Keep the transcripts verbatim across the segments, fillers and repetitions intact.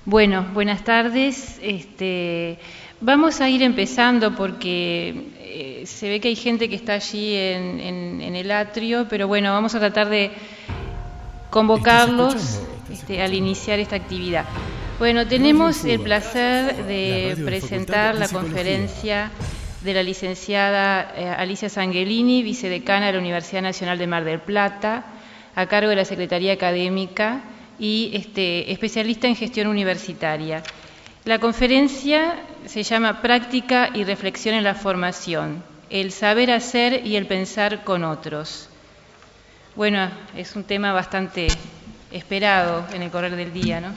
Bueno, buenas tardes. Este, vamos a ir empezando porque eh, se ve que hay gente que está allí en, en, en el atrio, pero bueno, vamos a tratar de convocarlos este, al iniciar esta actividad. Bueno, tenemos el placer de presentar la conferencia de la licenciada eh, Alicia Sanguelini, vicedecana de la Universidad Nacional de Mar del Plata, a cargo de la Secretaría Académica y este, especialista en gestión universitaria. La conferencia se llama Práctica y reflexión en la formación, el saber hacer y el pensar con otros. Bueno, es un tema bastante esperado en el correr del día, ¿no?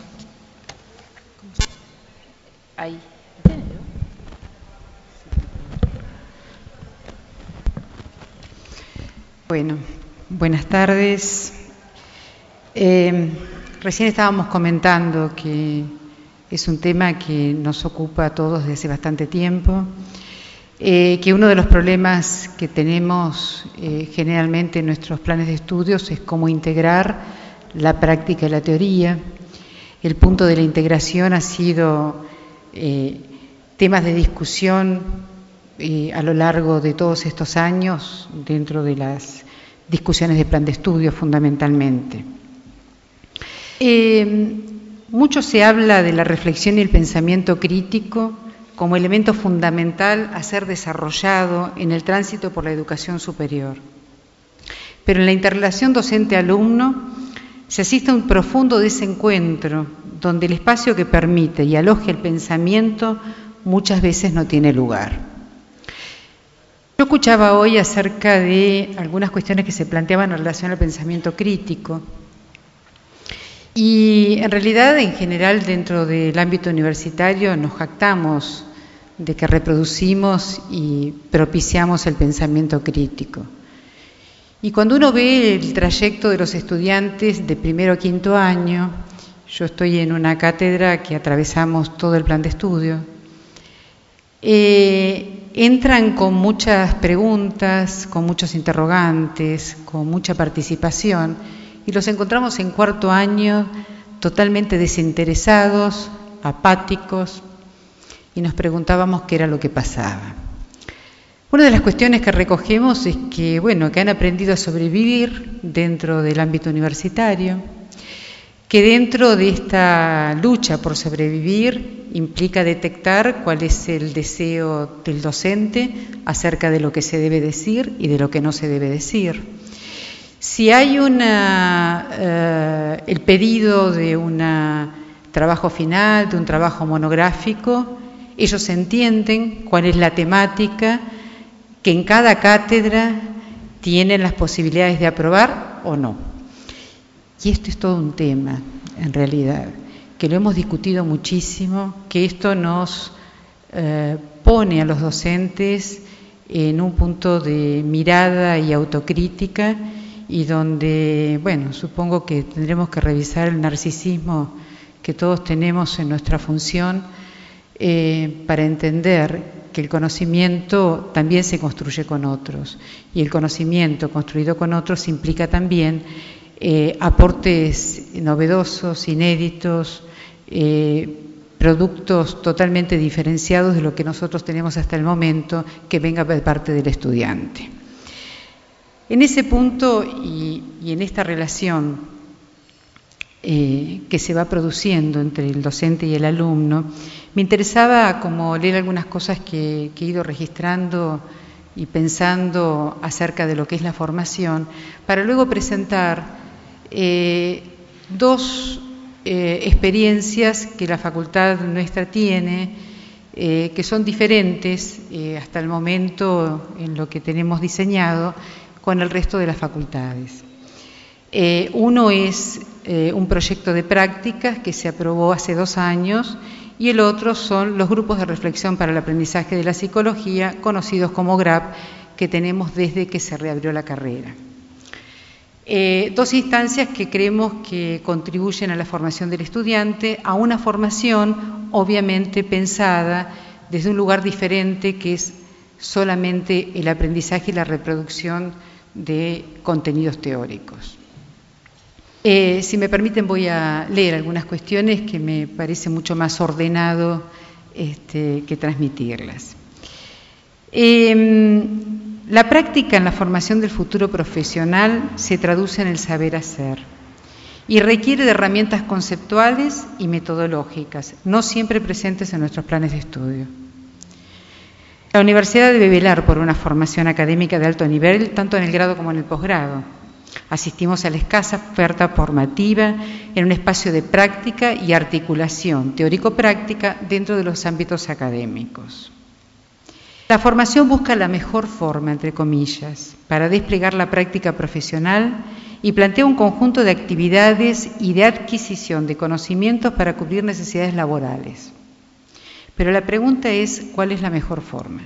Ahí. Bueno, buenas tardes. Eh, recién estábamos comentando que es un tema que nos ocupa a todos desde hace bastante tiempo, eh, que uno de los problemas que tenemos eh, generalmente en nuestros planes de estudios es cómo integrar la práctica y la teoría. El punto de la integración ha sido eh, temas de discusión eh, a lo largo de todos estos años dentro de las discusiones de plan de estudio fundamentalmente. Eh, mucho se habla de la reflexión y el pensamiento crítico como elemento fundamental a ser desarrollado en el tránsito por la educación superior. Pero en la interrelación docente-alumno se asiste a un profundo desencuentro donde el espacio que permite y aloja el pensamiento muchas veces no tiene lugar. Yo escuchaba hoy acerca de algunas cuestiones que se planteaban en relación al pensamiento crítico. Y en realidad, en general, dentro del ámbito universitario nos jactamos de que reproducimos y propiciamos el pensamiento crítico. Y cuando uno ve el trayecto de los estudiantes de primero a quinto año, yo estoy en una cátedra que atravesamos todo el plan de estudio, eh, entran con muchas preguntas, con muchos interrogantes, con mucha participación, y los encontramos en cuarto año totalmente desinteresados, apáticos, y nos preguntábamos qué era lo que pasaba. Una de las cuestiones que recogemos es que, bueno, que han aprendido a sobrevivir dentro del ámbito universitario, que dentro de esta lucha por sobrevivir implica detectar cuál es el deseo del docente acerca de lo que se debe decir y de lo que no se debe decir. Si hay una, eh, el pedido de un trabajo final, de un trabajo monográfico, ellos entienden cuál es la temática que en cada cátedra tienen las posibilidades de aprobar o no. Y esto es todo un tema, en realidad, que lo hemos discutido muchísimo, que esto nos eh, pone a los docentes en un punto de mirada y autocrítica, y donde, bueno, supongo que tendremos que revisar el narcisismo que todos tenemos en nuestra función eh, para entender que el conocimiento también se construye con otros, y el conocimiento construido con otros implica también eh, aportes novedosos, inéditos, eh, productos totalmente diferenciados de lo que nosotros tenemos hasta el momento que venga de parte del estudiante. En ese punto y, y en esta relación eh, que se va produciendo entre el docente y el alumno, me interesaba como leer algunas cosas que, que he ido registrando y pensando acerca de lo que es la formación, para luego presentar eh, dos eh, experiencias que la facultad nuestra tiene, eh, que son diferentes eh, hasta el momento en lo que tenemos diseñado con el resto de las facultades. Eh, uno es eh, un proyecto de prácticas que se aprobó hace dos años y el otro son los grupos de reflexión para el aprendizaje de la psicología, conocidos como G R A P, que tenemos desde que se reabrió la carrera. Eh, dos instancias que creemos que contribuyen a la formación del estudiante, a una formación obviamente pensada desde un lugar diferente que es solamente el aprendizaje y la reproducción de contenidos teóricos. Eh, si me permiten, voy a leer algunas cuestiones que me parece mucho más ordenado este, que transmitirlas. Eh, la práctica en la formación del futuro profesional se traduce en el saber hacer y requiere de herramientas conceptuales y metodológicas, no siempre presentes en nuestros planes de estudio. La universidad debe velar por una formación académica de alto nivel, tanto en el grado como en el posgrado. Asistimos a la escasa oferta formativa en un espacio de práctica y articulación teórico-práctica dentro de los ámbitos académicos. La formación busca la mejor forma, entre comillas, para desplegar la práctica profesional y plantea un conjunto de actividades y de adquisición de conocimientos para cubrir necesidades laborales. Pero la pregunta es, ¿cuál es la mejor forma?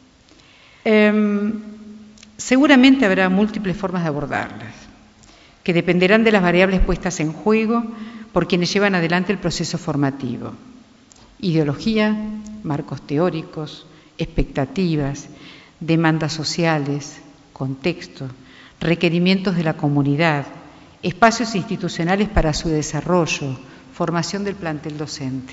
Eh, seguramente habrá múltiples formas de abordarlas, que dependerán de las variables puestas en juego por quienes llevan adelante el proceso formativo. Ideología, marcos teóricos, expectativas, demandas sociales, contexto, requerimientos de la comunidad, espacios institucionales para su desarrollo, formación del plantel docente.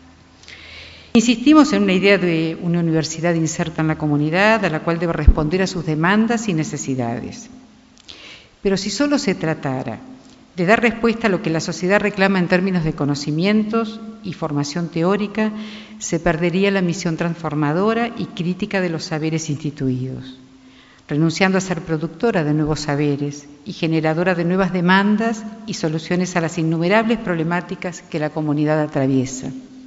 Insistimos en una idea de una universidad inserta en la comunidad, a la cual debe responder a sus demandas y necesidades. Pero si solo se tratara de dar respuesta a lo que la sociedad reclama en términos de conocimientos y formación teórica, se perdería la misión transformadora y crítica de los saberes instituidos, renunciando a ser productora de nuevos saberes y generadora de nuevas demandas y soluciones a las innumerables problemáticas que la comunidad atraviesa.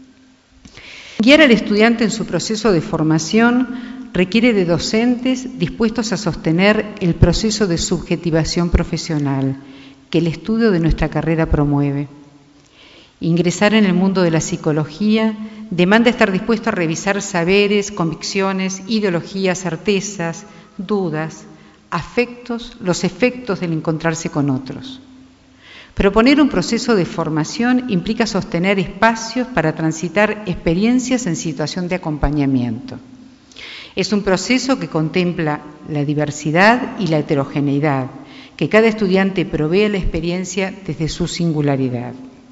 Guiar al estudiante en su proceso de formación requiere de docentes dispuestos a sostener el proceso de subjetivación profesional que el estudio de nuestra carrera promueve. Ingresar en el mundo de la psicología demanda estar dispuesto a revisar saberes, convicciones, ideologías, certezas, dudas, afectos, los efectos del encontrarse con otros. Proponer un proceso de formación implica sostener espacios para transitar experiencias en situación de acompañamiento. Es un proceso que contempla la diversidad y la heterogeneidad, que cada estudiante provee la experiencia desde su singularidad.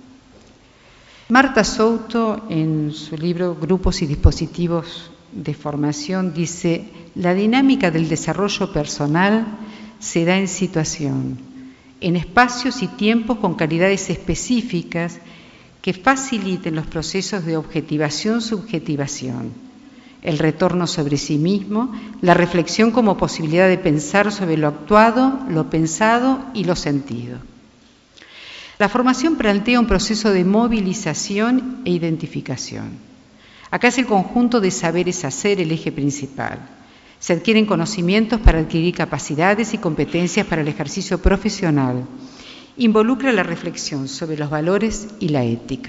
Marta Souto, en su libro Grupos y dispositivos de formación, dice: la dinámica del desarrollo personal se da en situación, en espacios y tiempos con calidades específicas que faciliten los procesos de objetivación-subjetivación, el retorno sobre sí mismo, la reflexión como posibilidad de pensar sobre lo actuado, lo pensado y lo sentido. La formación plantea un proceso de movilización e identificación. Acá es el conjunto de saberes hacer el eje principal. Se adquieren conocimientos para adquirir capacidades y competencias para el ejercicio profesional. Involucra la reflexión sobre los valores y la ética.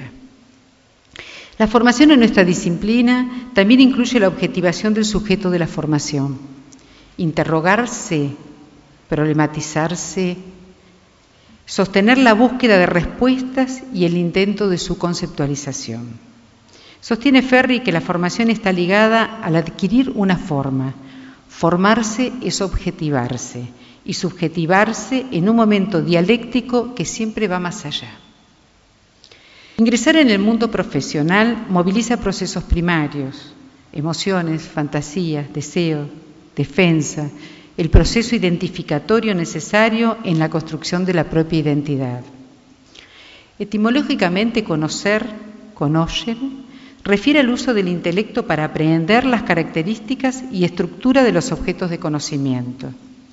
La formación en nuestra disciplina también incluye la objetivación del sujeto de la formación. Interrogarse, problematizarse, sostener la búsqueda de respuestas y el intento de su conceptualización. Sostiene Ferri que la formación está ligada al adquirir una forma. Formarse es objetivarse y subjetivarse en un momento dialéctico que siempre va más allá. Ingresar en el mundo profesional moviliza procesos primarios, emociones, fantasías, deseos, defensa, el proceso identificatorio necesario en la construcción de la propia identidad. Etimológicamente, conocer, conocer, refiere al uso del intelecto para aprehender las características y estructura de los objetos de conocimiento.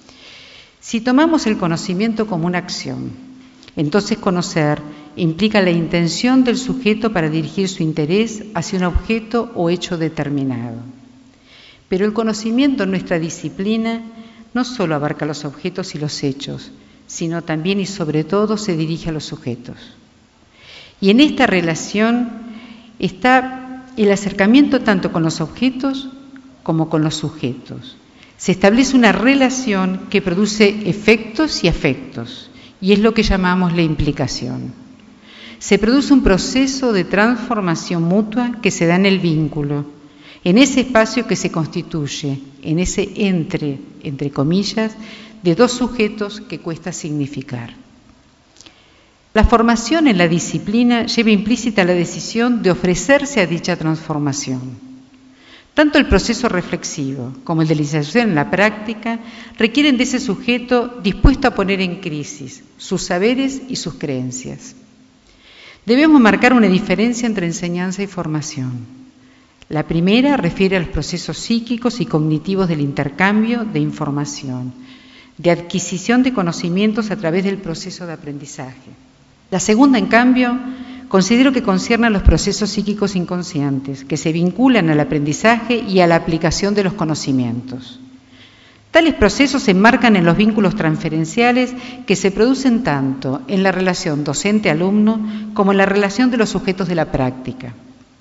Si tomamos el conocimiento como una acción, entonces conocer implica la intención del sujeto para dirigir su interés hacia un objeto o hecho determinado. Pero el conocimiento en nuestra disciplina no solo abarca los objetos y los hechos, sino también y sobre todo se dirige a los sujetos. Y en esta relación está el acercamiento tanto con los objetos como con los sujetos. Se establece una relación que produce efectos y afectos, y es lo que llamamos la implicación. Se produce un proceso de transformación mutua que se da en el vínculo, en ese espacio que se constituye, en ese entre, entre comillas, de dos sujetos que cuesta significar. La formación en la disciplina lleva implícita la decisión de ofrecerse a dicha transformación. Tanto el proceso reflexivo como el de la iniciación en la práctica requieren de ese sujeto dispuesto a poner en crisis sus saberes y sus creencias. Debemos marcar una diferencia entre enseñanza y formación. La primera refiere a los procesos psíquicos y cognitivos del intercambio de información, de adquisición de conocimientos a través del proceso de aprendizaje. La segunda, en cambio, considero que concierne a los procesos psíquicos inconscientes, que se vinculan al aprendizaje y a la aplicación de los conocimientos. Tales procesos se enmarcan en los vínculos transferenciales que se producen tanto en la relación docente-alumno como en la relación de los sujetos de la práctica.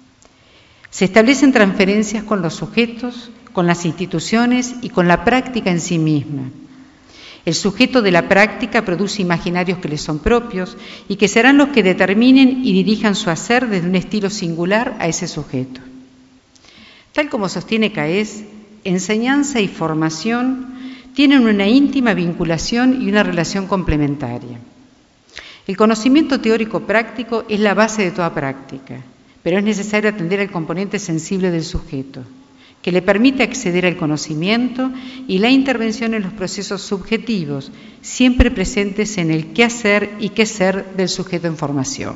Se establecen transferencias con los sujetos, con las instituciones y con la práctica en sí misma. El sujeto de la práctica produce imaginarios que le son propios y que serán los que determinen y dirijan su hacer desde un estilo singular a ese sujeto. Tal como sostiene Caes, enseñanza y formación tienen una íntima vinculación y una relación complementaria. El conocimiento teórico práctico es la base de toda práctica, pero es necesario atender al componente sensible del sujeto, que le permite acceder al conocimiento y la intervención en los procesos subjetivos, siempre presentes en el qué hacer y qué ser del sujeto en formación.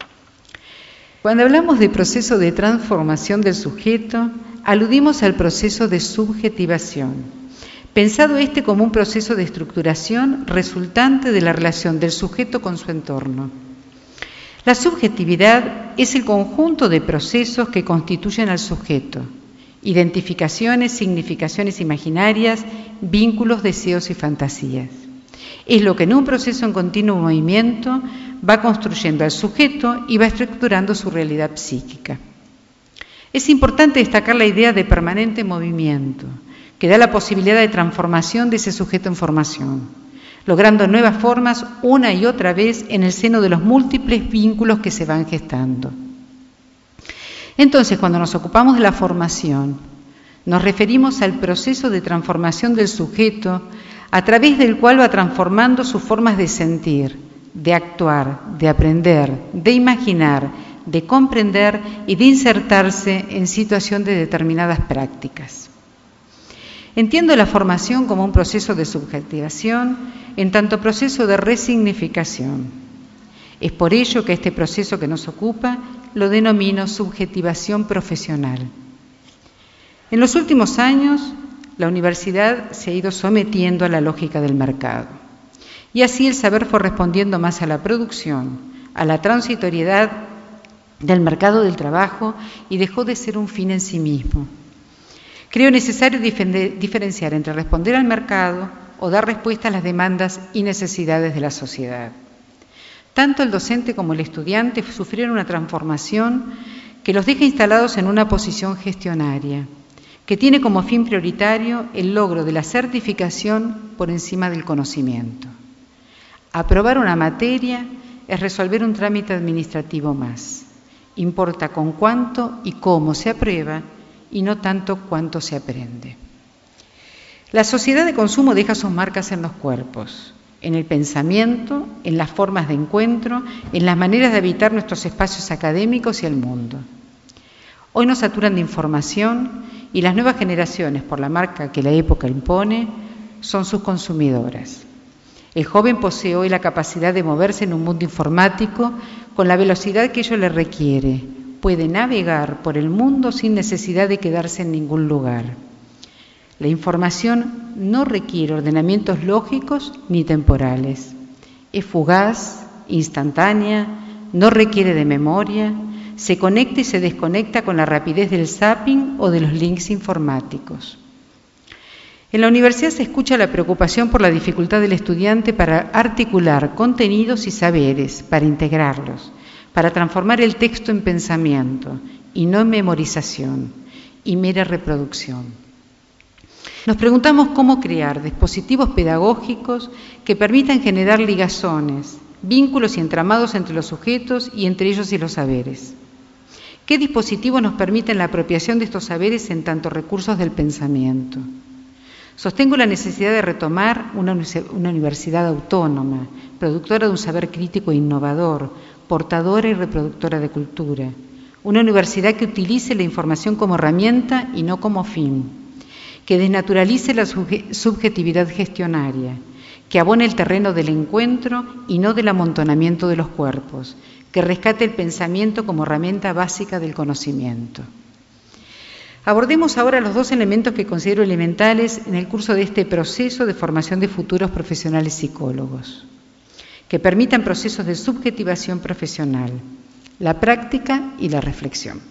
Cuando hablamos de proceso de transformación del sujeto, aludimos al proceso de subjetivación, pensado este como un proceso de estructuración resultante de la relación del sujeto con su entorno. La subjetividad es el conjunto de procesos que constituyen al sujeto: identificaciones, significaciones imaginarias, vínculos, deseos y fantasías. Es lo que en un proceso en continuo movimiento va construyendo al sujeto y va estructurando su realidad psíquica. Es importante destacar la idea de permanente movimiento, que da la posibilidad de transformación de ese sujeto en formación, logrando nuevas formas una y otra vez en el seno de los múltiples vínculos que se van gestando. Entonces, cuando nos ocupamos de la formación, nos referimos al proceso de transformación del sujeto a través del cual va transformando sus formas de sentir, de actuar, de aprender, de imaginar, de comprender y de insertarse en situación de determinadas prácticas. Entiendo la formación como un proceso de subjetivación en tanto proceso de resignificación. Es por ello que este proceso que nos ocupa lo denomino subjetivación profesional. En los últimos años, la universidad se ha ido sometiendo a la lógica del mercado. Y así el saber fue respondiendo más a la producción, a la transitoriedad del mercado del trabajo y dejó de ser un fin en sí mismo. Creo necesario diferenciar entre responder al mercado o dar respuesta a las demandas y necesidades de la sociedad. Tanto el docente como el estudiante sufrieron una transformación que los deja instalados en una posición gestionaria, que tiene como fin prioritario el logro de la certificación por encima del conocimiento. Aprobar una materia es resolver un trámite administrativo más. Importa con cuánto y cómo se aprueba y no tanto cuánto se aprende. La sociedad de consumo deja sus marcas en los cuerpos, en el pensamiento, en las formas de encuentro, en las maneras de habitar nuestros espacios académicos y el mundo. Hoy nos saturan de información y las nuevas generaciones, por la marca que la época impone, son sus consumidoras. El joven posee hoy la capacidad de moverse en un mundo informático con la velocidad que ello le requiere. Puede navegar por el mundo sin necesidad de quedarse en ningún lugar. La información no requiere ordenamientos lógicos ni temporales. Es fugaz, instantánea, no requiere de memoria, se conecta y se desconecta con la rapidez del zapping o de los links informáticos. En la universidad se escucha la preocupación por la dificultad del estudiante para articular contenidos y saberes, para integrarlos, para transformar el texto en pensamiento y no en memorización y mera reproducción. Nos preguntamos cómo crear dispositivos pedagógicos que permitan generar ligazones, vínculos y entramados entre los sujetos y entre ellos y los saberes. ¿Qué dispositivos nos permiten la apropiación de estos saberes en tanto recursos del pensamiento? Sostengo la necesidad de retomar una, una universidad autónoma, productora de un saber crítico e innovador, portadora y reproductora de cultura. Una universidad que utilice la información como herramienta y no como fin, que desnaturalice la subjetividad gestionaria, que abone el terreno del encuentro y no del amontonamiento de los cuerpos, que rescate el pensamiento como herramienta básica del conocimiento. Abordemos ahora los dos elementos que considero elementales en el curso de este proceso de formación de futuros profesionales psicólogos, que permitan procesos de subjetivación profesional, la práctica y la reflexión.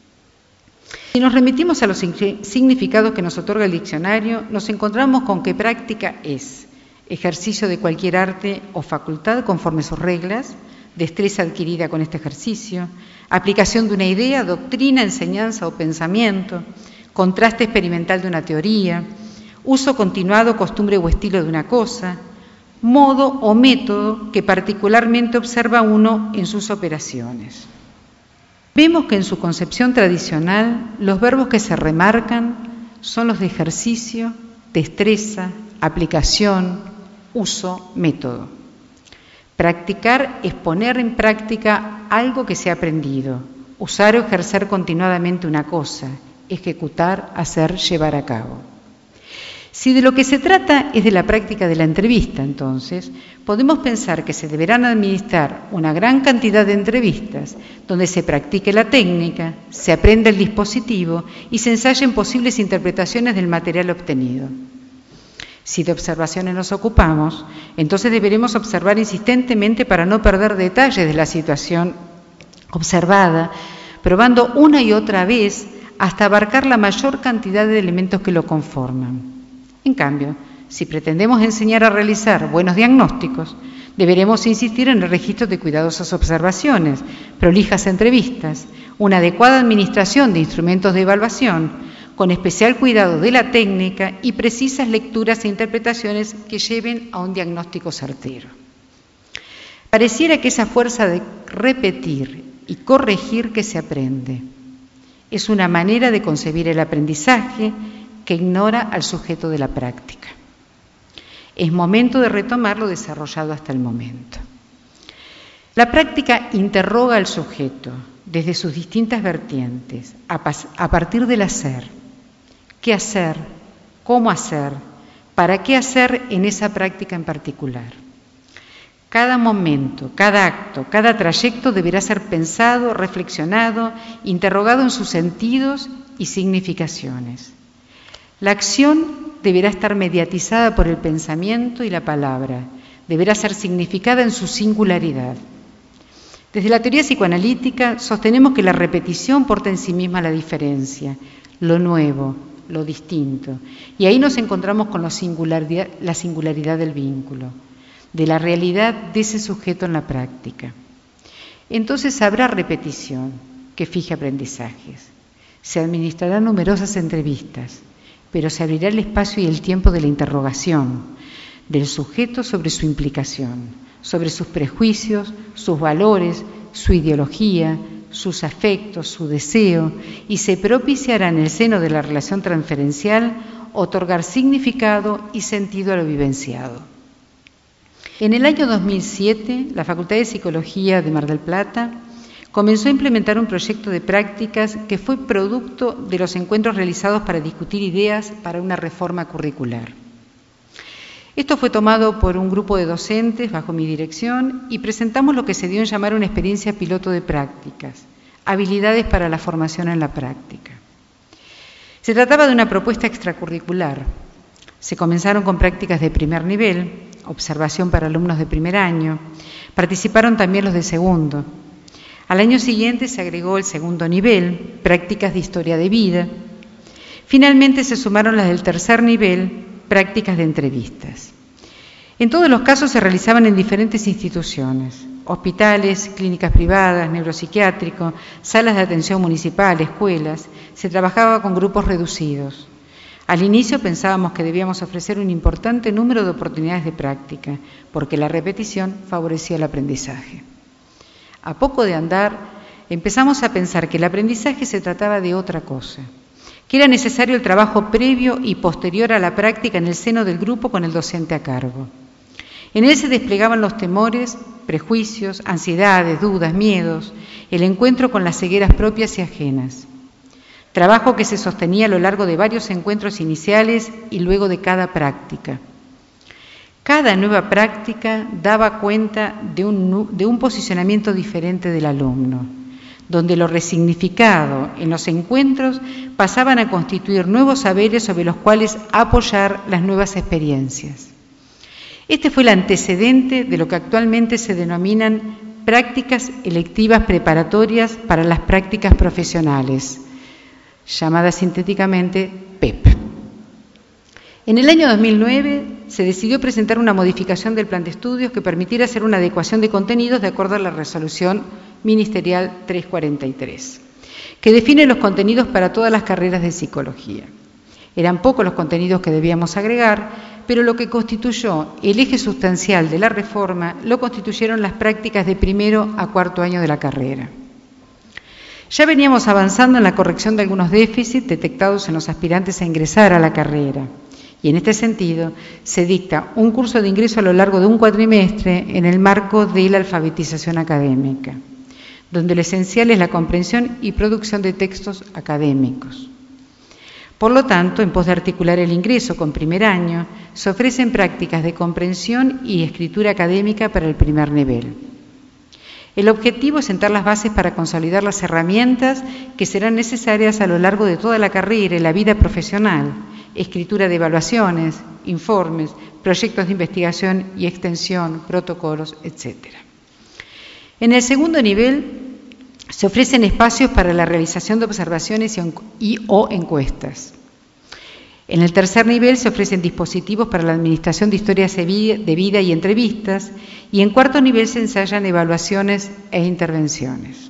Si nos remitimos a los significados que nos otorga el diccionario, nos encontramos con que práctica es ejercicio de cualquier arte o facultad conforme sus reglas, destreza adquirida con este ejercicio, aplicación de una idea, doctrina, enseñanza o pensamiento, contraste experimental de una teoría, uso continuado, costumbre o estilo de una cosa, modo o método que particularmente observa uno en sus operaciones. Vemos que en su concepción tradicional los verbos que se remarcan son los de ejercicio, destreza, aplicación, uso, método. Practicar es poner en práctica algo que se ha aprendido, usar o ejercer continuadamente una cosa, ejecutar, hacer, llevar a cabo. Si de lo que se trata es de la práctica de la entrevista, entonces, podemos pensar que se deberán administrar una gran cantidad de entrevistas donde se practique la técnica, se aprenda el dispositivo y se ensayen posibles interpretaciones del material obtenido. Si de observaciones nos ocupamos, entonces deberemos observar insistentemente para no perder detalles de la situación observada, probando una y otra vez hasta abarcar la mayor cantidad de elementos que lo conforman. En cambio, si pretendemos enseñar a realizar buenos diagnósticos, deberemos insistir en el registro de cuidadosas observaciones, prolijas entrevistas, una adecuada administración de instrumentos de evaluación, con especial cuidado de la técnica y precisas lecturas e interpretaciones que lleven a un diagnóstico certero. Pareciera que esa fuerza de repetir y corregir que se aprende es una manera de concebir el aprendizaje que ignora al sujeto de la práctica. Es momento de retomar lo desarrollado hasta el momento. La práctica interroga al sujeto desde sus distintas vertientes, a, a partir del hacer. ¿Qué hacer? ¿Cómo hacer? ¿Para qué hacer en esa práctica en particular? Cada momento, cada acto, cada trayecto deberá ser pensado, reflexionado, interrogado en sus sentidos y significaciones. La acción deberá estar mediatizada por el pensamiento y la palabra, deberá ser significada en su singularidad. Desde la teoría psicoanalítica sostenemos que la repetición porta en sí misma la diferencia, lo nuevo, lo distinto, y ahí nos encontramos con la singularidad, la singularidad del vínculo, de la realidad de ese sujeto en la práctica. Entonces habrá repetición que fije aprendizajes, se administrarán numerosas entrevistas, pero se abrirá el espacio y el tiempo de la interrogación del sujeto sobre su implicación, sobre sus prejuicios, sus valores, su ideología, sus afectos, su deseo, y se propiciará en el seno de la relación transferencial otorgar significado y sentido a lo vivenciado. En el año dos mil siete, la Facultad de Psicología de Mar del Plata comenzó a implementar un proyecto de prácticas que fue producto de los encuentros realizados para discutir ideas para una reforma curricular. Esto fue tomado por un grupo de docentes bajo mi dirección y presentamos lo que se dio en llamar una experiencia piloto de prácticas, habilidades para la formación en la práctica. Se trataba de una propuesta extracurricular. Se comenzaron con prácticas de primer nivel, observación para alumnos de primer año, participaron también los de segundo. Al año siguiente se agregó el segundo nivel, prácticas de historia de vida. Finalmente se sumaron las del tercer nivel, prácticas de entrevistas. En todos los casos se realizaban en diferentes instituciones, hospitales, clínicas privadas, neuropsiquiátricos, salas de atención municipal, escuelas. Se trabajaba con grupos reducidos. Al inicio pensábamos que debíamos ofrecer un importante número de oportunidades de práctica, porque la repetición favorecía el aprendizaje. A poco de andar, empezamos a pensar que el aprendizaje se trataba de otra cosa, que era necesario el trabajo previo y posterior a la práctica en el seno del grupo con el docente a cargo. En él se desplegaban los temores, prejuicios, ansiedades, dudas, miedos, el encuentro con las cegueras propias y ajenas. Trabajo que se sostenía a lo largo de varios encuentros iniciales y luego de cada práctica. Cada nueva práctica daba cuenta de un, de un posicionamiento diferente del alumno, donde lo resignificado en los encuentros pasaban a constituir nuevos saberes sobre los cuales apoyar las nuevas experiencias. Este fue el antecedente de lo que actualmente se denominan prácticas electivas preparatorias para las prácticas profesionales, llamadas sintéticamente P E P. En el año dos mil nueve se decidió presentar una modificación del plan de estudios que permitiera hacer una adecuación de contenidos de acuerdo a la resolución ministerial trescientos cuarenta y tres, que define los contenidos para todas las carreras de psicología. Eran pocos los contenidos que debíamos agregar, pero lo que constituyó el eje sustancial de la reforma lo constituyeron las prácticas de primero a cuarto año de la carrera. Ya veníamos avanzando en la corrección de algunos déficits detectados en los aspirantes a ingresar a la carrera, y en este sentido se dicta un curso de ingreso a lo largo de un cuatrimestre en el marco de la alfabetización académica, donde lo esencial es la comprensión y producción de textos académicos. Por lo tanto, en pos de articular el ingreso con primer año, se ofrecen prácticas de comprensión y escritura académica para el primer nivel. El objetivo es sentar las bases para consolidar las herramientas que serán necesarias a lo largo de toda la carrera y la vida profesional, escritura de evaluaciones, informes, proyectos de investigación y extensión, protocolos, etcétera. En el segundo nivel se ofrecen espacios para la realización de observaciones y o encuestas. En el tercer nivel se ofrecen dispositivos para la administración de historias de vida y entrevistas, y en cuarto nivel se ensayan evaluaciones e intervenciones.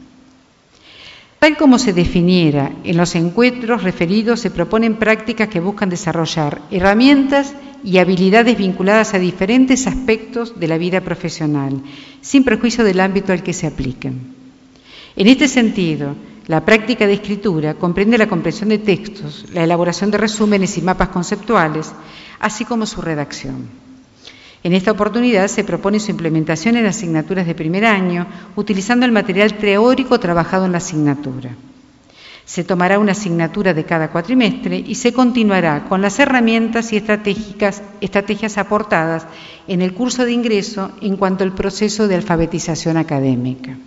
Tal como se definiera en los encuentros referidos, se proponen prácticas que buscan desarrollar herramientas y habilidades vinculadas a diferentes aspectos de la vida profesional, sin perjuicio del ámbito al que se apliquen. En este sentido, la práctica de escritura comprende la comprensión de textos, la elaboración de resúmenes y mapas conceptuales, así como su redacción. En esta oportunidad se propone su implementación en asignaturas de primer año, utilizando el material teórico trabajado en la asignatura. Se tomará una asignatura de cada cuatrimestre y se continuará con las herramientas y estratégicas, estrategias aportadas en el curso de ingreso en cuanto al proceso de alfabetización académica.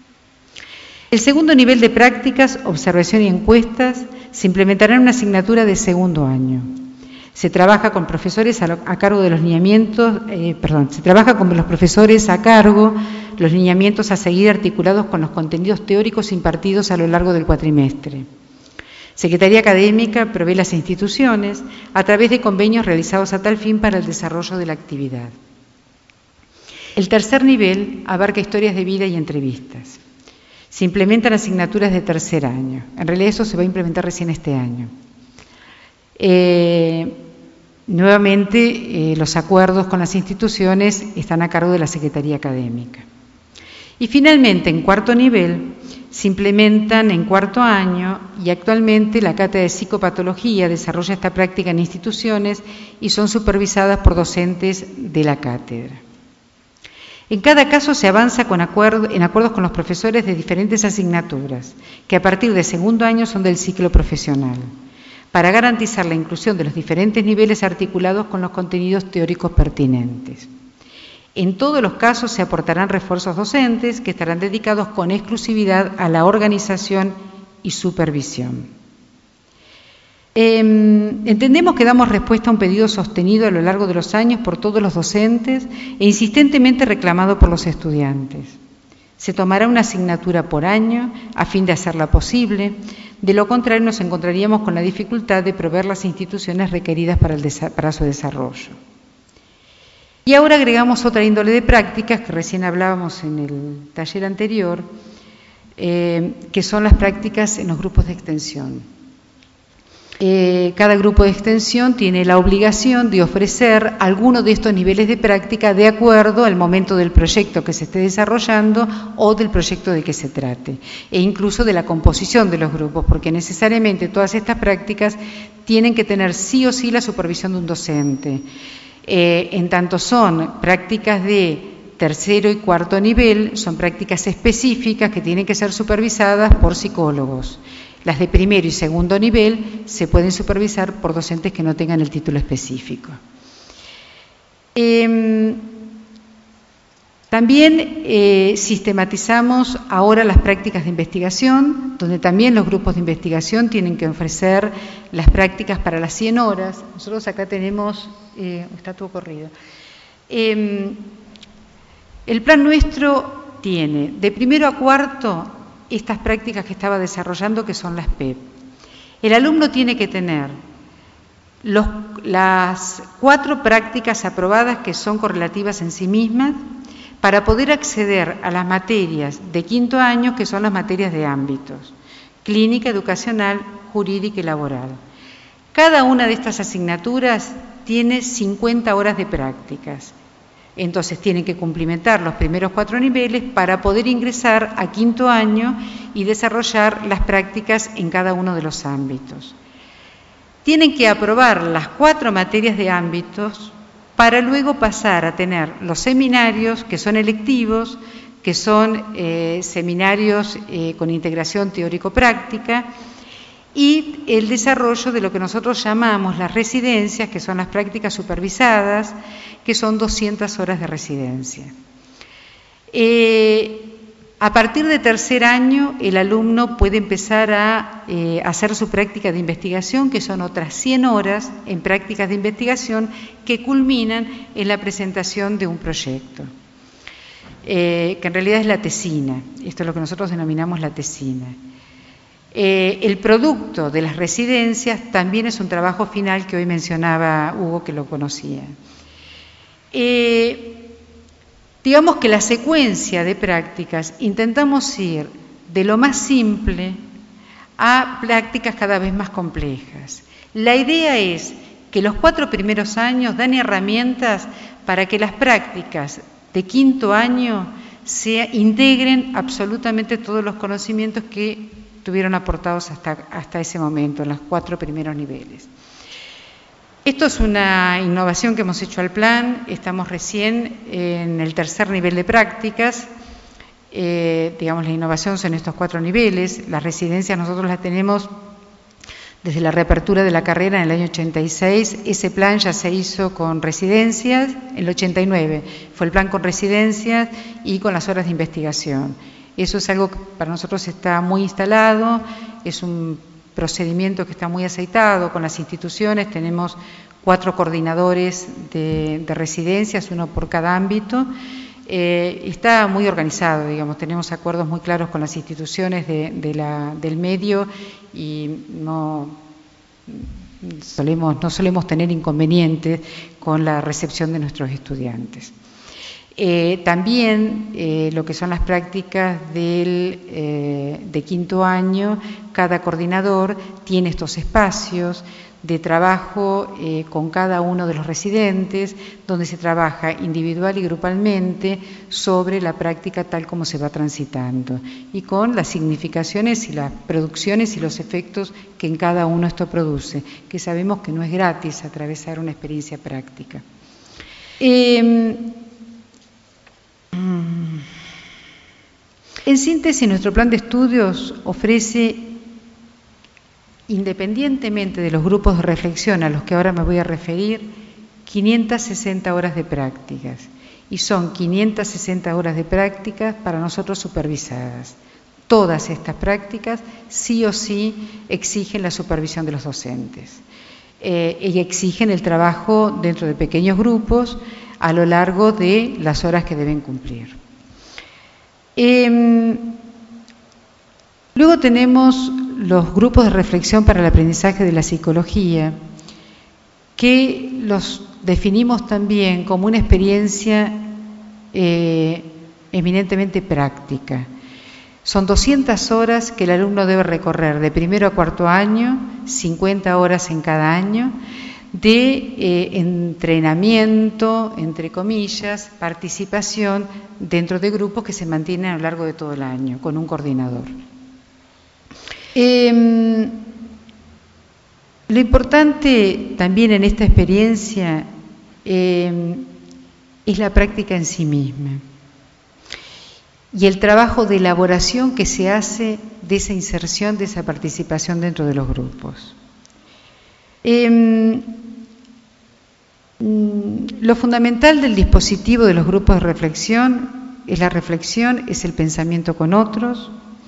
El segundo nivel de prácticas, observación y encuestas, se implementará en una asignatura de segundo año. Se trabaja con profesores a, lo, a cargo de los lineamientos, eh, perdón, se trabaja con los profesores a cargo los lineamientos a seguir articulados con los contenidos teóricos impartidos a lo largo del cuatrimestre. Secretaría Académica provee las instituciones a través de convenios realizados a tal fin para el desarrollo de la actividad. El tercer nivel abarca historias de vida y entrevistas. Se implementan asignaturas de tercer año. En realidad eso se va a implementar recién este año. Eh, nuevamente, eh, los acuerdos con las instituciones están a cargo de la Secretaría Académica. Y finalmente, en cuarto nivel, se implementan en cuarto año y actualmente la Cátedra de Psicopatología desarrolla esta práctica en instituciones y son supervisadas por docentes de la cátedra. En cada caso se avanza con acuerdo, en acuerdos con los profesores de diferentes asignaturas, que a partir de segundo año son del ciclo profesional, para garantizar la inclusión de los diferentes niveles articulados con los contenidos teóricos pertinentes. En todos los casos se aportarán refuerzos docentes que estarán dedicados con exclusividad a la organización y supervisión. Eh, entendemos que damos respuesta a un pedido sostenido a lo largo de los años por todos los docentes e insistentemente reclamado por los estudiantes. Se tomará una asignatura por año a fin de hacerla posible, de lo contrario nos encontraríamos con la dificultad de proveer las instituciones requeridas para, el para su desarrollo. Y ahora agregamos otra índole de prácticas que recién hablábamos en el taller anterior, eh, que son las prácticas en los grupos de extensión. eh, cada grupo de extensión tiene la obligación de ofrecer alguno de estos niveles de práctica de acuerdo al momento del proyecto que se esté desarrollando o del proyecto de que se trate, e incluso de la composición de los grupos, porque necesariamente todas estas prácticas tienen que tener sí o sí la supervisión de un docente. Eh, en tanto son prácticas de tercero y cuarto nivel, son prácticas específicas que tienen que ser supervisadas por psicólogos. Las de primero y segundo nivel se pueden supervisar por docentes que no tengan el título específico. Eh, también eh, sistematizamos ahora las prácticas de investigación, donde también los grupos de investigación tienen que ofrecer las prácticas para las cien horas. Nosotros acá tenemos, eh, está todo corrido. Eh, el plan nuestro tiene de primero a cuarto estas prácticas que estaba desarrollando, que son las P E P. El alumno tiene que tener los, las cuatro prácticas aprobadas que son correlativas en sí mismas para poder acceder a las materias de quinto año, que son las materias de ámbitos: clínica, educacional, jurídica y laboral. Cada una de estas asignaturas tiene cincuenta horas de prácticas. Entonces tienen que cumplimentar los primeros cuatro niveles para poder ingresar a quinto año y desarrollar las prácticas en cada uno de los ámbitos. Tienen que aprobar las cuatro materias de ámbitos para luego pasar a tener los seminarios, que son electivos, que son eh, seminarios eh, con integración teórico-práctica, y el desarrollo de lo que nosotros llamamos las residencias, que son las prácticas supervisadas, que son doscientas horas de residencia. Eh, a partir de tercer año, el alumno puede empezar a eh, hacer su práctica de investigación, que son otras cien horas en prácticas de investigación que culminan en la presentación de un proyecto, eh, que en realidad es la tesina. Esto es lo que nosotros denominamos la tesina. Eh, el producto de las residencias también es un trabajo final que hoy mencionaba Hugo, que lo conocía. Eh, digamos que la secuencia de prácticas intentamos ir de lo más simple a prácticas cada vez más complejas. La idea es que los cuatro primeros años dan herramientas para que las prácticas de quinto año se integren absolutamente todos los conocimientos que tuvieron aportados hasta, hasta ese momento, en los cuatro primeros niveles. Esto es una innovación que hemos hecho al plan. Estamos recién en el tercer nivel de prácticas. Eh, digamos, la innovación son estos cuatro niveles. Las residencias nosotros las tenemos desde la reapertura de la carrera en el año ochenta y seis. Ese plan ya se hizo con residencias en el ochenta y nueve. Fue el plan con residencias y con las horas de investigación. Eso es algo que para nosotros está muy instalado, es un procedimiento que está muy aceitado con las instituciones. Tenemos cuatro coordinadores de, de residencias, uno por cada ámbito. Eh, está muy organizado, digamos, tenemos acuerdos muy claros con las instituciones de, de la, del medio y no solemos, no solemos tener inconvenientes con la recepción de nuestros estudiantes. Eh, también eh, lo que son las prácticas del, eh, de quinto año, cada coordinador tiene estos espacios de trabajo eh, con cada uno de los residentes, donde se trabaja individual y grupalmente sobre la práctica tal como se va transitando y con las significaciones y las producciones y los efectos que en cada uno esto produce, que sabemos que no es gratis atravesar una experiencia práctica. Eh, En síntesis, nuestro plan de estudios ofrece, independientemente de los grupos de reflexión a los que ahora me voy a referir, quinientas sesenta horas de prácticas. Y son quinientas sesenta horas de prácticas para nosotros supervisadas. Todas estas prácticas sí o sí exigen la supervisión de los docentes. Eh, y exigen el trabajo dentro de pequeños grupos a lo largo de las horas que deben cumplir. Eh, luego tenemos los grupos de reflexión para el aprendizaje de la psicología, que los definimos también como una experiencia eh, eminentemente práctica. Son doscientas horas que el alumno debe recorrer de primero a cuarto año, cincuenta horas en cada año, de eh, entrenamiento, entre comillas, participación dentro de grupos que se mantienen a lo largo de todo el año, con un coordinador. Eh, lo importante también en esta experiencia eh, es la práctica en sí misma y el trabajo de elaboración que se hace de esa inserción, de esa participación dentro de los grupos. Eh, Lo fundamental del dispositivo de los grupos de reflexión es la reflexión, es el pensamiento con otros,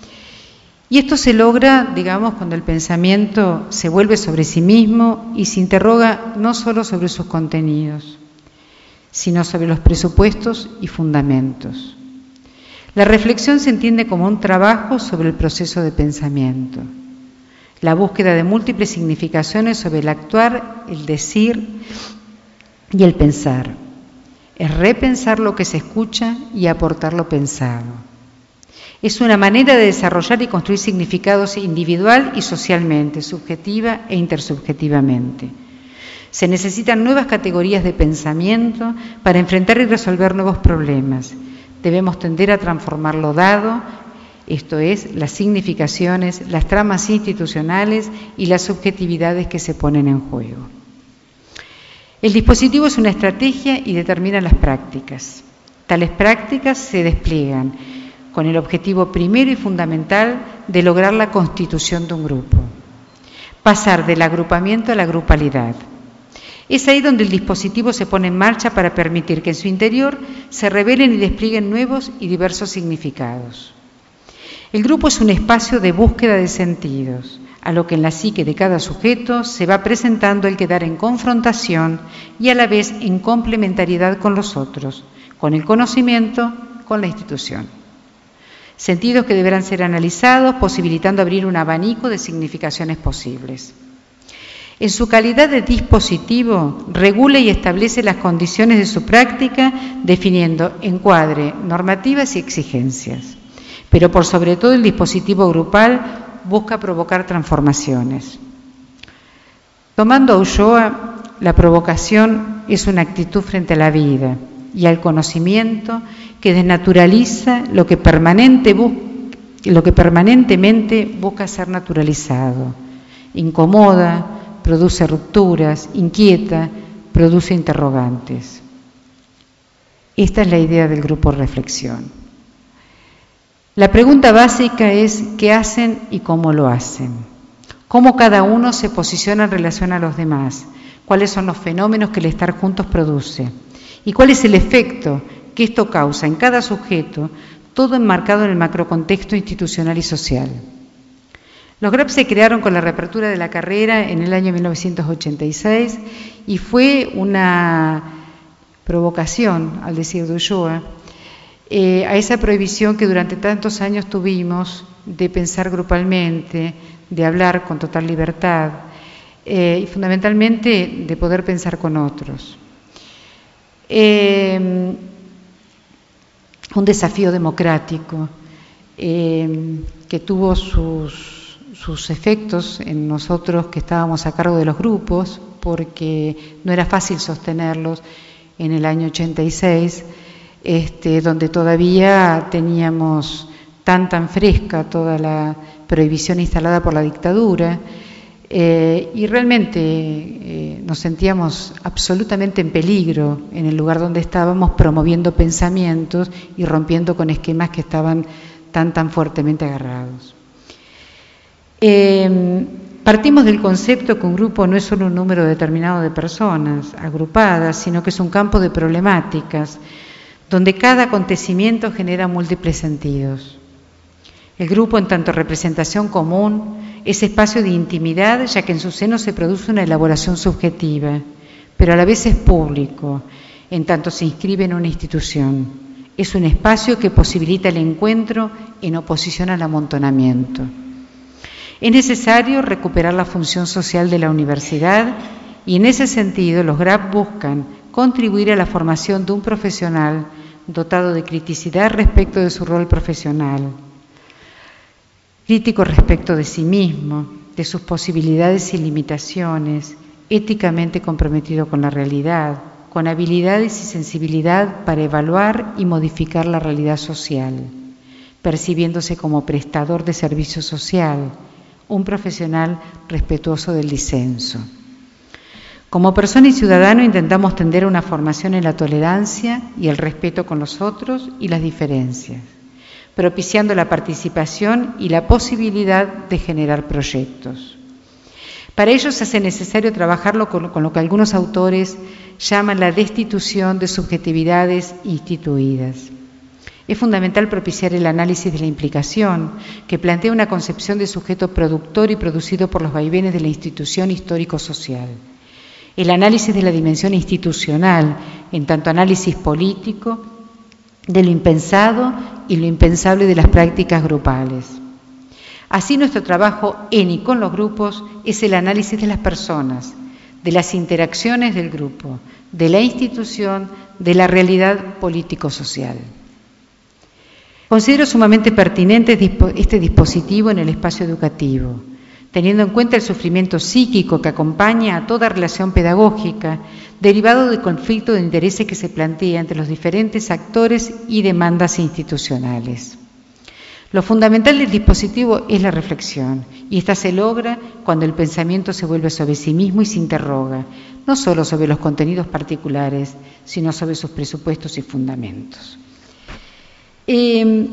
y esto se logra, digamos, cuando el pensamiento se vuelve sobre sí mismo y se interroga no solo sobre sus contenidos, sino sobre los presupuestos y fundamentos. La reflexión se entiende como un trabajo sobre el proceso de pensamiento, la búsqueda de múltiples significaciones sobre el actuar, el decir y el pensar. Es repensar lo que se escucha y aportar lo pensado. Es una manera de desarrollar y construir significados individual y socialmente, subjetiva e intersubjetivamente. Se necesitan nuevas categorías de pensamiento para enfrentar y resolver nuevos problemas. Debemos tender a transformar lo dado, esto es, las significaciones, las tramas institucionales y las subjetividades que se ponen en juego. El dispositivo es una estrategia y determina las prácticas. Tales prácticas se despliegan con el objetivo primero y fundamental de lograr la constitución de un grupo, pasar del agrupamiento a la grupalidad. Es ahí donde el dispositivo se pone en marcha para permitir que en su interior se revelen y desplieguen nuevos y diversos significados. El grupo es un espacio de búsqueda de sentidos, a lo que en la psique de cada sujeto se va presentando el quedar en confrontación y a la vez en complementariedad con los otros, con el conocimiento, con la institución. Sentidos que deberán ser analizados, posibilitando abrir un abanico de significaciones posibles. En su calidad de dispositivo, regula y establece las condiciones de su práctica, definiendo encuadre, normativas y exigencias. Pero por sobre todo el dispositivo grupal busca provocar transformaciones. Tomando a Ulloa, la provocación es una actitud frente a la vida y al conocimiento que desnaturaliza lo que, permanente bu- lo que permanentemente busca ser naturalizado. Incomoda, produce rupturas, inquieta, produce interrogantes. Esta es la idea del grupo Reflexión. La pregunta básica es ¿qué hacen y cómo lo hacen? ¿Cómo cada uno se posiciona en relación a los demás? ¿Cuáles son los fenómenos que el estar juntos produce? ¿Y cuál es el efecto que esto causa en cada sujeto, todo enmarcado en el macrocontexto institucional y social? Los G R A P se crearon con la reapertura de la carrera en el año mil novecientos ochenta y seis y fue una provocación, al decir de Ulloa, Eh, a esa prohibición que durante tantos años tuvimos de pensar grupalmente, de hablar con total libertad eh, y fundamentalmente de poder pensar con otros. Eh, un desafío democrático eh, que tuvo sus, sus efectos en nosotros que estábamos a cargo de los grupos, porque no era fácil sostenerlos en el año ochenta y seis, Este, donde todavía teníamos tan tan fresca toda la prohibición instalada por la dictadura eh, y realmente eh, nos sentíamos absolutamente en peligro en el lugar donde estábamos, promoviendo pensamientos y rompiendo con esquemas que estaban tan tan fuertemente agarrados. Eh, partimos del concepto que un grupo no es solo un número determinado de personas agrupadas, sino que es un campo de problemáticas donde cada acontecimiento genera múltiples sentidos. El grupo, en tanto representación común, es espacio de intimidad, ya que en su seno se produce una elaboración subjetiva, pero a la vez es público, en tanto se inscribe en una institución. Es un espacio que posibilita el encuentro en oposición al amontonamiento. Es necesario recuperar la función social de la universidad y en ese sentido los G R A P buscan contribuir a la formación de un profesional dotado de criticidad respecto de su rol profesional, crítico respecto de sí mismo, de sus posibilidades y limitaciones, éticamente comprometido con la realidad, con habilidades y sensibilidad para evaluar y modificar la realidad social, percibiéndose como prestador de servicio social, un profesional respetuoso del disenso. Como persona y ciudadano intentamos tender a una formación en la tolerancia y el respeto con los otros y las diferencias, propiciando la participación y la posibilidad de generar proyectos. Para ello se hace necesario trabajarlo con, con lo que algunos autores llaman la destitución de subjetividades instituidas. Es fundamental propiciar el análisis de la implicación, que plantea una concepción de sujeto productor y producido por los vaivenes de la institución histórico-social. El análisis de la dimensión institucional, en tanto análisis político, de lo impensado y lo impensable de las prácticas grupales. Así nuestro trabajo en y con los grupos es el análisis de las personas, de las interacciones del grupo, de la institución, de la realidad político-social. Considero sumamente pertinente este dispositivo en el espacio educativo, teniendo en cuenta el sufrimiento psíquico que acompaña a toda relación pedagógica, derivado del conflicto de intereses que se plantea entre los diferentes actores y demandas institucionales. Lo fundamental del dispositivo es la reflexión, y esta se logra cuando el pensamiento se vuelve sobre sí mismo y se interroga, no solo sobre los contenidos particulares, sino sobre sus presupuestos y fundamentos. Eh,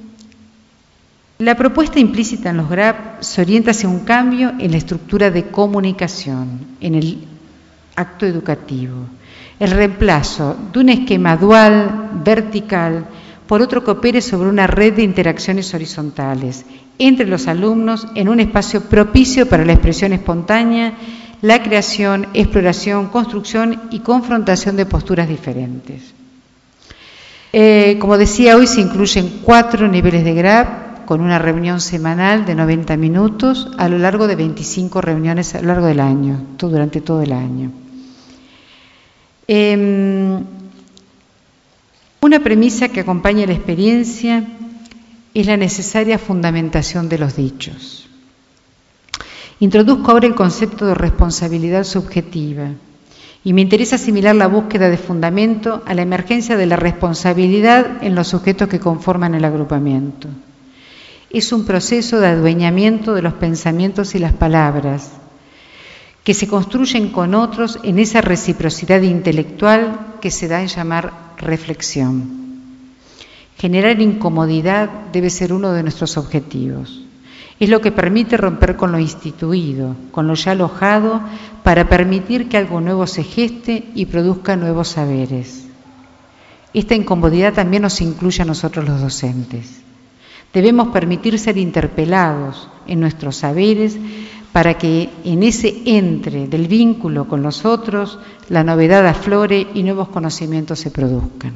La propuesta implícita en los G R A P se orienta hacia un cambio en la estructura de comunicación, en el acto educativo, el reemplazo de un esquema dual, vertical, por otro que opere sobre una red de interacciones horizontales entre los alumnos en un espacio propicio para la expresión espontánea, la creación, exploración, construcción y confrontación de posturas diferentes. Eh, como decía, hoy se incluyen cuatro niveles de G R A P, con una reunión semanal de noventa minutos a lo largo de veinticinco reuniones a lo largo del año, todo, durante todo el año. Eh, una premisa que acompaña la experiencia es la necesaria fundamentación de los dichos. Introduzco ahora el concepto de responsabilidad subjetiva y me interesa asimilar la búsqueda de fundamento a la emergencia de la responsabilidad en los sujetos que conforman el agrupamiento. Es un proceso de adueñamiento de los pensamientos y las palabras que se construyen con otros en esa reciprocidad intelectual que se da en llamar reflexión. Generar incomodidad debe ser uno de nuestros objetivos. Es lo que permite romper con lo instituido, con lo ya alojado, para permitir que algo nuevo se geste y produzca nuevos saberes. Esta incomodidad también nos incluye a nosotros los docentes. Debemos permitir ser interpelados en nuestros saberes para que en ese entre del vínculo con los otros la novedad aflore y nuevos conocimientos se produzcan.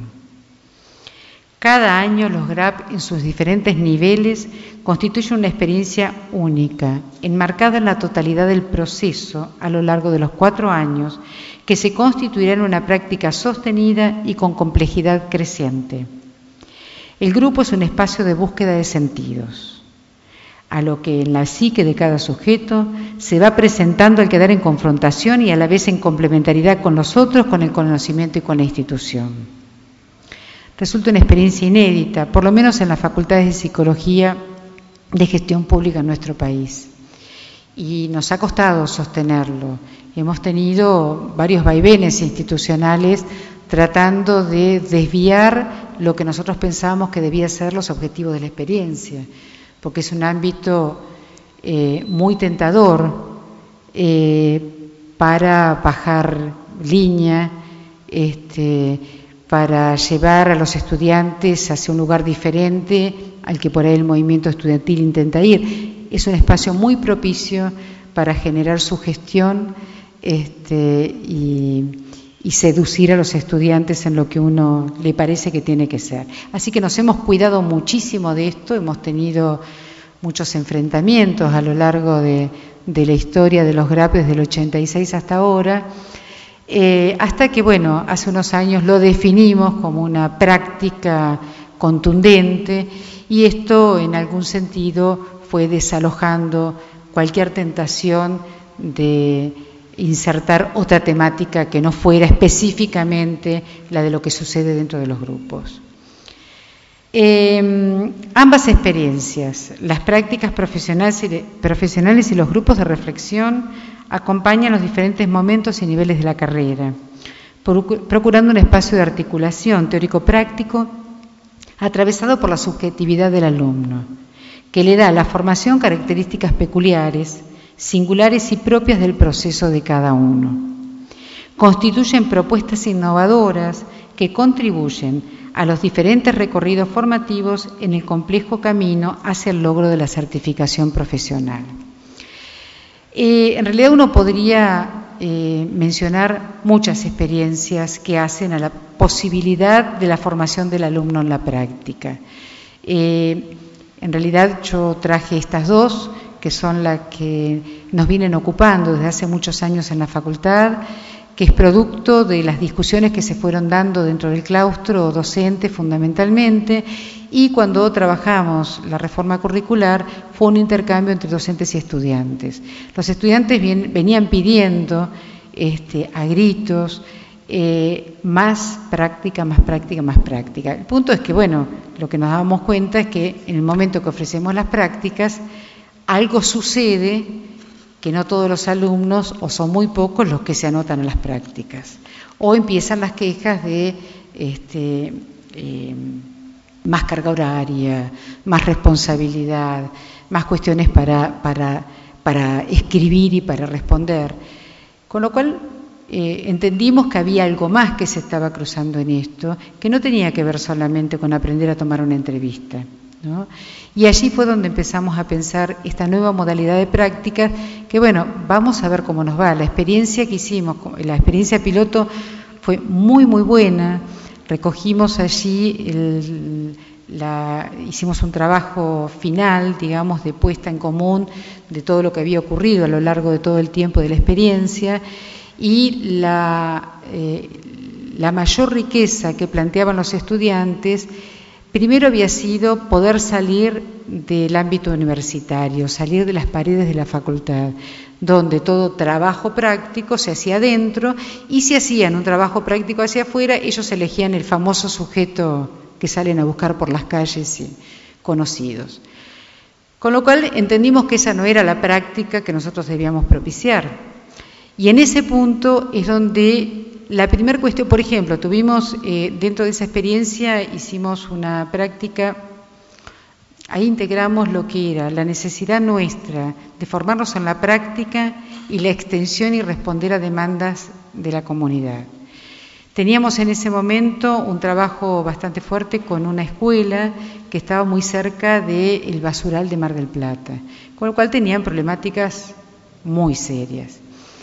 Cada año los G R A P en sus diferentes niveles constituyen una experiencia única, enmarcada en la totalidad del proceso a lo largo de los cuatro años, que se constituirá en una práctica sostenida y con complejidad creciente. El grupo es un espacio de búsqueda de sentidos, a lo que en la psique de cada sujeto se va presentando al quedar en confrontación y a la vez en complementariedad con los otros, con el conocimiento y con la institución. Resulta una experiencia inédita, por lo menos en las facultades de Psicología de Gestión Pública en nuestro país. Y nos ha costado sostenerlo. Hemos tenido varios vaivenes institucionales tratando de desviar lo que nosotros pensábamos que debía ser los objetivos de la experiencia, porque es un ámbito eh, muy tentador eh, para bajar línea, este, para llevar a los estudiantes hacia un lugar diferente al que por ahí el movimiento estudiantil intenta ir. Es un espacio muy propicio para generar sugestión este, y, y seducir a los estudiantes en lo que uno le parece que tiene que ser. Así que nos hemos cuidado muchísimo de esto, hemos tenido muchos enfrentamientos a lo largo de, de la historia de los G R A P desde el ochenta y seis hasta ahora, eh, hasta que, bueno, hace unos años lo definimos como una práctica contundente y esto en algún sentido fue desalojando cualquier tentación de insertar otra temática que no fuera específicamente la de lo que sucede dentro de los grupos. Eh, ambas experiencias, las prácticas profesionales y, de, profesionales y los grupos de reflexión, acompañan los diferentes momentos y niveles de la carrera, procurando un espacio de articulación teórico-práctico atravesado por la subjetividad del alumno, que le da a la formación características peculiares, singulares y propias del proceso de cada uno. Constituyen propuestas innovadoras que contribuyen a los diferentes recorridos formativos en el complejo camino hacia el logro de la certificación profesional. Eh, en realidad uno podría eh, mencionar muchas experiencias que hacen a la posibilidad de la formación del alumno en la práctica. Eh, en realidad yo traje estas dos, que son las que nos vienen ocupando desde hace muchos años en la facultad, que es producto de las discusiones que se fueron dando dentro del claustro docente fundamentalmente, y cuando trabajamos la reforma curricular fue un intercambio entre docentes y estudiantes. Los estudiantes bien, venían pidiendo este, a gritos eh, más práctica, más práctica, más práctica. El punto es que, bueno, lo que nos damos cuenta es que en el momento que ofrecemos las prácticas, algo sucede que no todos los alumnos, o son muy pocos los que se anotan a las prácticas. O empiezan las quejas de este, eh, más carga horaria, más responsabilidad, más cuestiones para, para, para escribir y para responder. Con lo cual eh, entendimos que había algo más que se estaba cruzando en esto, que no tenía que ver solamente con aprender a tomar una entrevista, ¿no? Y allí fue donde empezamos a pensar esta nueva modalidad de prácticas, que bueno, vamos a ver cómo nos va. La experiencia que hicimos, la experiencia piloto fue muy muy buena. Recogimos allí, el, la, hicimos un trabajo final, digamos, de puesta en común de todo lo que había ocurrido a lo largo de todo el tiempo de la experiencia, y la, eh, la mayor riqueza que planteaban los estudiantes primero había sido poder salir del ámbito universitario, salir de las paredes de la facultad, donde todo trabajo práctico se hacía adentro, y si hacían un trabajo práctico hacia afuera, ellos elegían el famoso sujeto que salen a buscar por las calles y conocidos. Con lo cual entendimos que esa no era la práctica que nosotros debíamos propiciar. Y en ese punto es donde la primera cuestión, por ejemplo, tuvimos eh, dentro de esa experiencia, hicimos una práctica, ahí integramos lo que era la necesidad nuestra de formarnos en la práctica y la extensión y responder a demandas de la comunidad. Teníamos en ese momento un trabajo bastante fuerte con una escuela que estaba muy cerca del basural de Mar del Plata, con lo cual tenían problemáticas muy serias.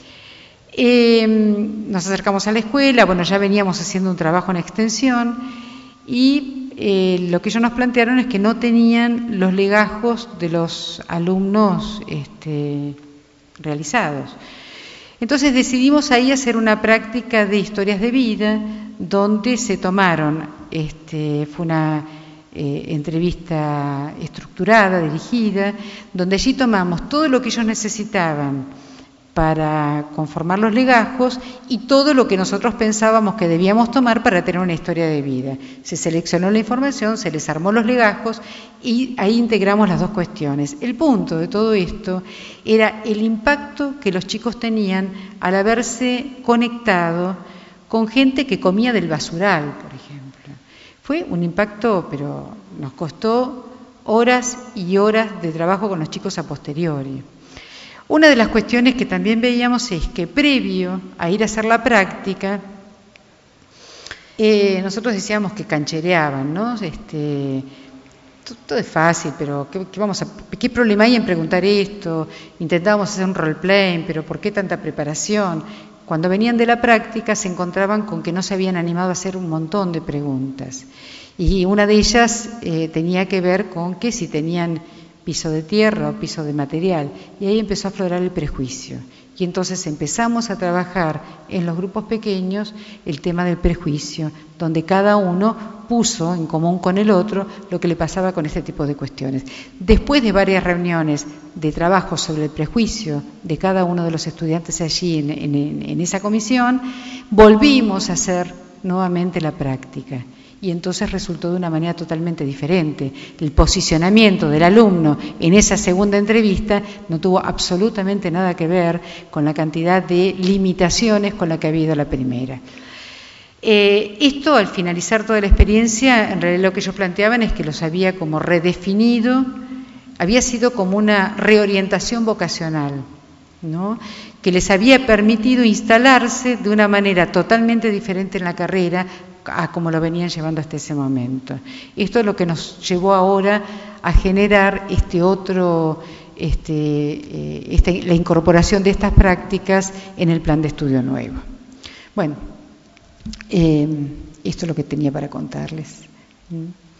Eh, nos acercamos a la escuela, bueno, ya veníamos haciendo un trabajo en extensión, y eh, lo que ellos nos plantearon es que no tenían los legajos de los alumnos este, realizados. Entonces decidimos ahí hacer una práctica de historias de vida, donde se tomaron, este, fue una eh, entrevista estructurada, dirigida, donde allí tomamos todo lo que ellos necesitaban para conformar los legajos y todo lo que nosotros pensábamos que debíamos tomar para tener una historia de vida. Se seleccionó la información, se les armó los legajos y ahí integramos las dos cuestiones. El punto de todo esto era el impacto que los chicos tenían al haberse conectado con gente que comía del basural, por ejemplo. Fue un impacto, pero nos costó horas y horas de trabajo con los chicos a posteriori. Una de las cuestiones que también veíamos es que previo a ir a hacer la práctica, eh, nosotros decíamos que canchereaban, ¿no? Este, todo es fácil, pero ¿qué, qué, vamos a, ¿qué problema hay en preguntar esto? Intentábamos hacer un role-playing, pero ¿por qué tanta preparación? Cuando venían de la práctica se encontraban con que no se habían animado a hacer un montón de preguntas. Y una de ellas eh, tenía que ver con que si tenían piso de tierra o piso de material, y ahí empezó a aflorar el prejuicio. Y entonces empezamos a trabajar en los grupos pequeños el tema del prejuicio, donde cada uno puso en común con el otro lo que le pasaba con este tipo de cuestiones. Después de varias reuniones de trabajo sobre el prejuicio de cada uno de los estudiantes allí en, en, en esa comisión, volvimos a hacer nuevamente la práctica. Y entonces resultó de una manera totalmente diferente. El posicionamiento del alumno en esa segunda entrevista no tuvo absolutamente nada que ver con la cantidad de limitaciones con la que había ido la primera. Eh, esto, al finalizar toda la experiencia, en realidad lo que ellos planteaban es que los había como redefinido, había sido como una reorientación vocacional, ¿no?, que les había permitido instalarse de una manera totalmente diferente en la carrera a como lo venían llevando hasta ese momento. Esto es lo que nos llevó ahora a generar este otro, este, eh, este, la incorporación de estas prácticas en el plan de estudio nuevo. Bueno, eh, esto es lo que tenía para contarles.